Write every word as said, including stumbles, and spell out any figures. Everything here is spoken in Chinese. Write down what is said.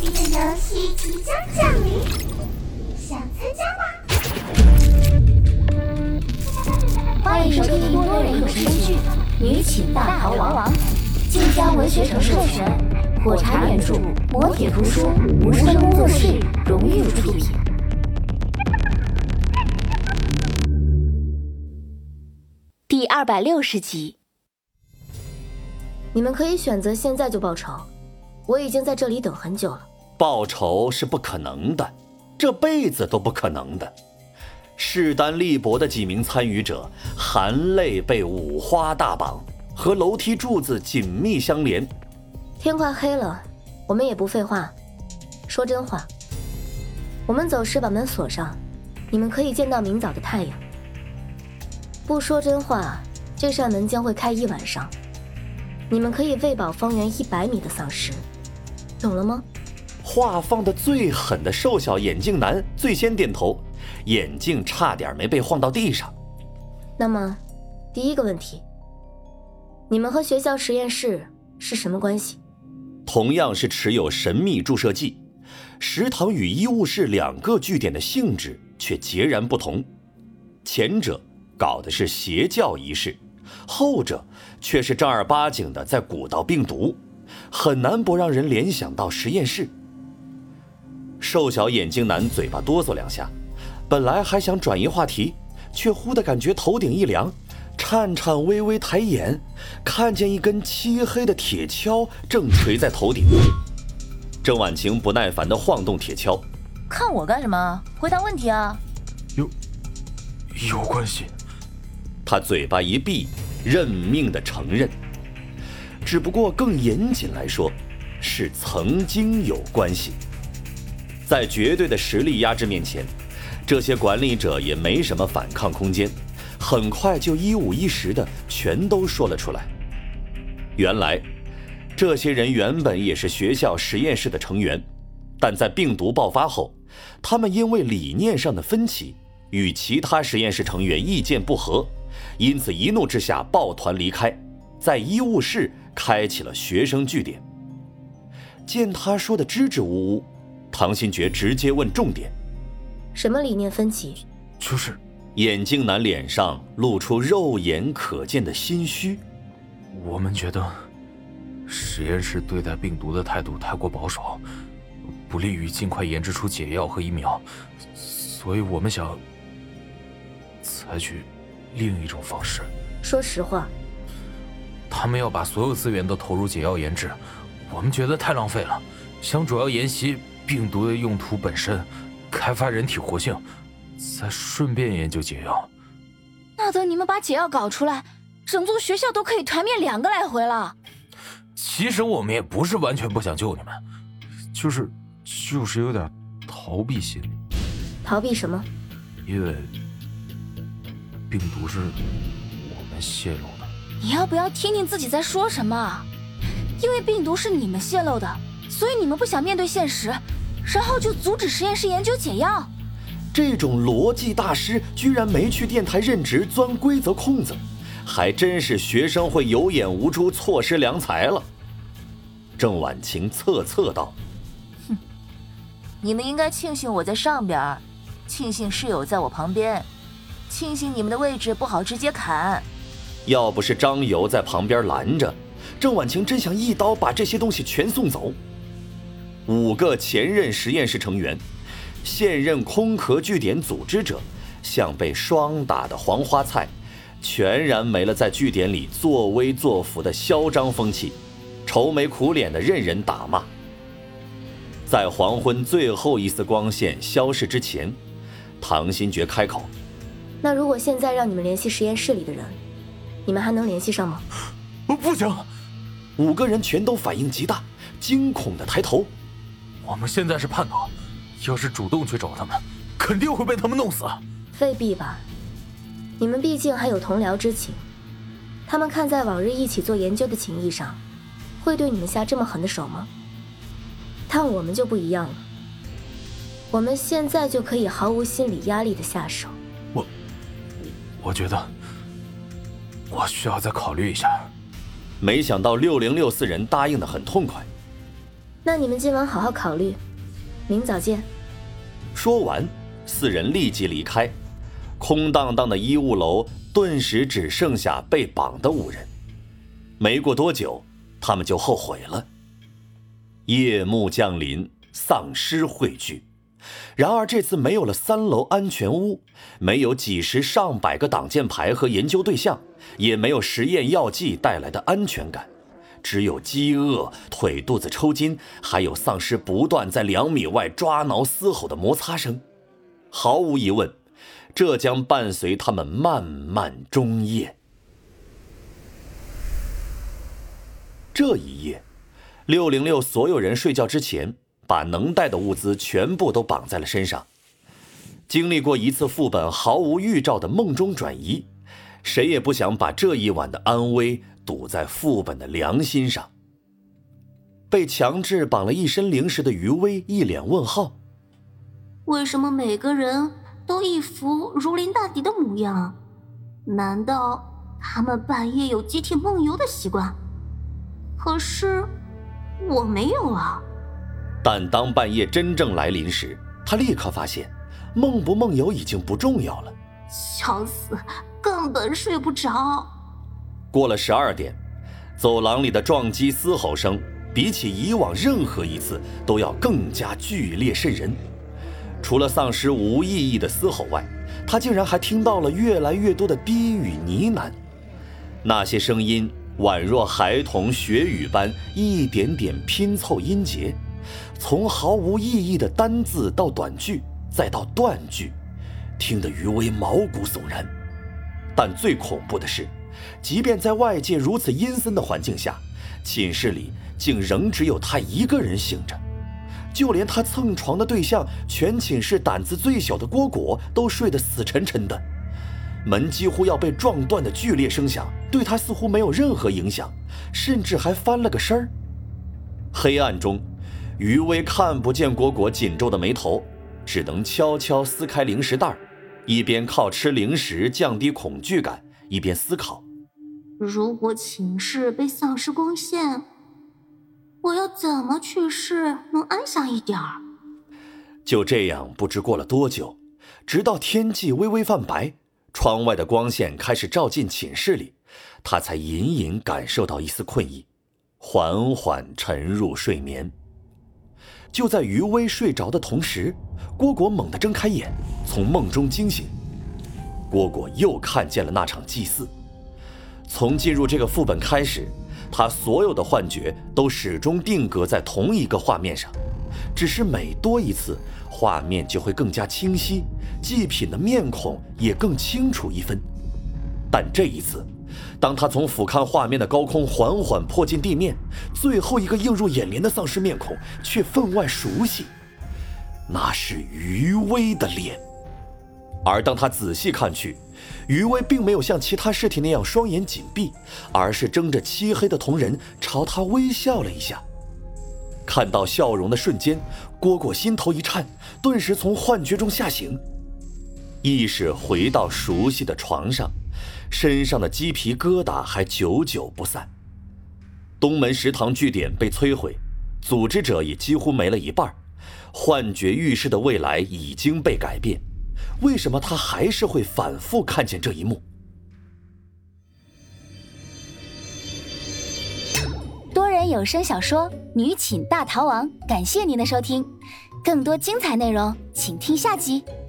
这个游戏即将降临，想参加吗？ 欢迎收听多人有声剧《女寝大逃亡》，晋江文学城授权，火柴原著，磨铁图书，无声工作室荣誉出品。第二百六十集。 你们可以选择现在就报仇，我已经在这里等很久了。 报仇是不可能的，这辈子都不可能的。势单力薄的几名参与者，含泪被五花大绑，和楼梯柱子紧密相连。 天快黑了，我们也不废话，说真话。我们走时把门锁上，你们可以见到明早的太阳。不说真话，这扇门将会开一晚上。你们可以喂饱方圆一百米的丧尸，懂了吗？ 话放得最狠的瘦小眼镜男最先点头，眼镜差点没被晃到地上。 那么，第一个问题，你们和学校实验室是什么关系？ 同样是持有神秘注射剂，食堂与医务室两个据点的性质却截然不同。前者搞的是邪教仪式，后者却是正儿八经的在鼓捣病毒，很难不让人联想到实验室。瘦小眼镜男嘴巴哆嗦两下，本来还想转移话题，却忽地感觉头顶一凉，颤颤巍巍抬眼，看见一根漆黑的铁锹正垂在头顶。郑婉晴不耐烦地晃动铁锹， 看我干什么？回答问题啊！ 有有关系。 他嘴巴一闭，认命地承认，只不过更严谨来说，是曾经有关系。在绝对的实力压制面前，这些管理者也没什么反抗空间，很快就一五一十的全都说了出来。原来，这些人原本也是学校实验室的成员，但在病毒爆发后，他们因为理念上的分歧，与其他实验室成员意见不合，因此一怒之下抱团离开，在医务室开启了学生据点。见他说的支支吾吾，唐新觉直接问重点： 什么理念分歧？ 就是眼镜男脸上露出肉眼可见的心虚。 我们觉得实验室对待病毒的态度太过保守，不利于尽快研制出解药和疫苗，所以我们想采取另一种方式。 说实话， 他们要把所有资源都投入解药研制，我们觉得太浪费了，想主要研习病毒的用途本身，开发人体活性，再顺便研究解药。 那等你们把解药搞出来，整座学校都可以团灭两个来回了。 其实我们也不是完全不想救你们，就是就是有点逃避心理。 逃避什么？ 因为病毒是我们泄露的。 你要不要听听自己在说什么？因为病毒是你们泄露的，所以你们不想面对现实，然后就阻止实验室研究解药。 这种逻辑大师居然没去电台任职钻规则空子，还真是学生会有眼无珠，错失良才了。郑婉晴恻恻道： 哼，你们应该庆幸我在上边，庆幸室友在我旁边，庆幸你们的位置不好直接砍。 要不是张游在旁边拦着，郑婉晴真想一刀把这些东西全送走。五个前任实验室成员，现任空壳据点组织者，像被霜打的黄花菜，全然没了在据点里作威作福的嚣张风气，愁眉苦脸的任人打骂。在黄昏最后一丝光线消逝之前，唐新觉开口： 那如果现在让你们联系实验室里的人，你们还能联系上吗？ 不行！ 五个人全都反应极大，惊恐地抬头。 我们现在是叛徒，要是主动去找他们，肯定会被他们弄死。 未必吧，你们毕竟还有同僚之情，他们看在往日一起做研究的情谊上，会对你们下这么狠的手吗？但我们就不一样了，我们现在就可以毫无心理压力的下手。 我我觉得我需要再考虑一下。 没想到六零六四人答应得很痛快。 那你们今晚好好考虑，明早见。 说完，四人立即离开。空荡荡的医务楼顿时只剩下被绑的五人。没过多久，他们就后悔了。夜幕降临，丧尸汇聚。然而这次没有了三楼安全屋，没有几十上百个挡箭牌和研究对象，也没有实验药剂带来的安全感，只有饥饿、腿肚子抽筋，还有丧尸不断在两米外抓挠嘶吼的摩擦声。毫无疑问，这将伴随他们漫漫终夜。这一夜，六零六所有人睡觉之前，把能带的物资全部都绑在了身上。经历过一次副本毫无预兆的梦中转移，谁也不想把这一晚的安危赌在副本的良心上。被强制绑了一身灵石的余威一脸问号： 为什么每个人都一副如临大敌的模样？难道他们半夜有集体梦游的习惯？可是我没有啊。 但当半夜真正来临时，他立刻发现梦不梦游已经不重要了。 笑死，根本睡不着。 过了十二点，走廊里的撞击嘶吼声比起以往任何一次都要更加剧烈瘆人。除了丧尸无意义的嘶吼外，他竟然还听到了越来越多的低语呢喃。那些声音宛若孩童学语般一点点拼凑音节，从毫无意义的单字到短句，再到断句，听得余威毛骨悚然。但最恐怖的是，即便在外界如此阴森的环境下，寝室里竟仍只有他一个人醒着。就连他蹭床的对象，全寝室胆子最小的蝈蝈都睡得死沉沉的。门几乎要被撞断的剧烈声响对他似乎没有任何影响，甚至还翻了个身儿。黑暗中，余威看不见蝈蝈紧皱的眉头，只能悄悄撕开零食袋，一边靠吃零食降低恐惧感，一边思考： 如果寝室被丧尸攻陷，我要怎么去世能安详一点儿？ 就这样，不知过了多久，直到天际微微泛白，窗外的光线开始照进寝室里，他才隐隐感受到一丝困意，缓缓沉入睡眠。就在余威睡着的同时，蝈蝈猛地睁开眼，从梦中惊醒。蝈蝈又看见了那场祭祀。从进入这个副本开始，他所有的幻觉都始终定格在同一个画面上，只是每多一次，画面就会更加清晰，祭品的面孔也更清楚一分。但这一次，当他从俯瞰画面的高空缓缓迫近地面，最后一个映入眼帘的丧尸面孔却分外熟悉，那是余威的脸。而当他仔细看去，余威并没有像其他尸体那样双眼紧闭，而是睁着漆黑的瞳仁朝他微笑了一下。看到笑容的瞬间，蝈蝈心头一颤，顿时从幻觉中吓醒，意识回到熟悉的床上，身上的鸡皮疙瘩还久久不散。东门食堂据点被摧毁，组织者也几乎没了一半，幻觉预示的未来已经被改变。为什么他还是会反复看见这一幕？ 多人有声小说《女寝大逃亡》，感谢您的收听，更多精彩内容请听下集。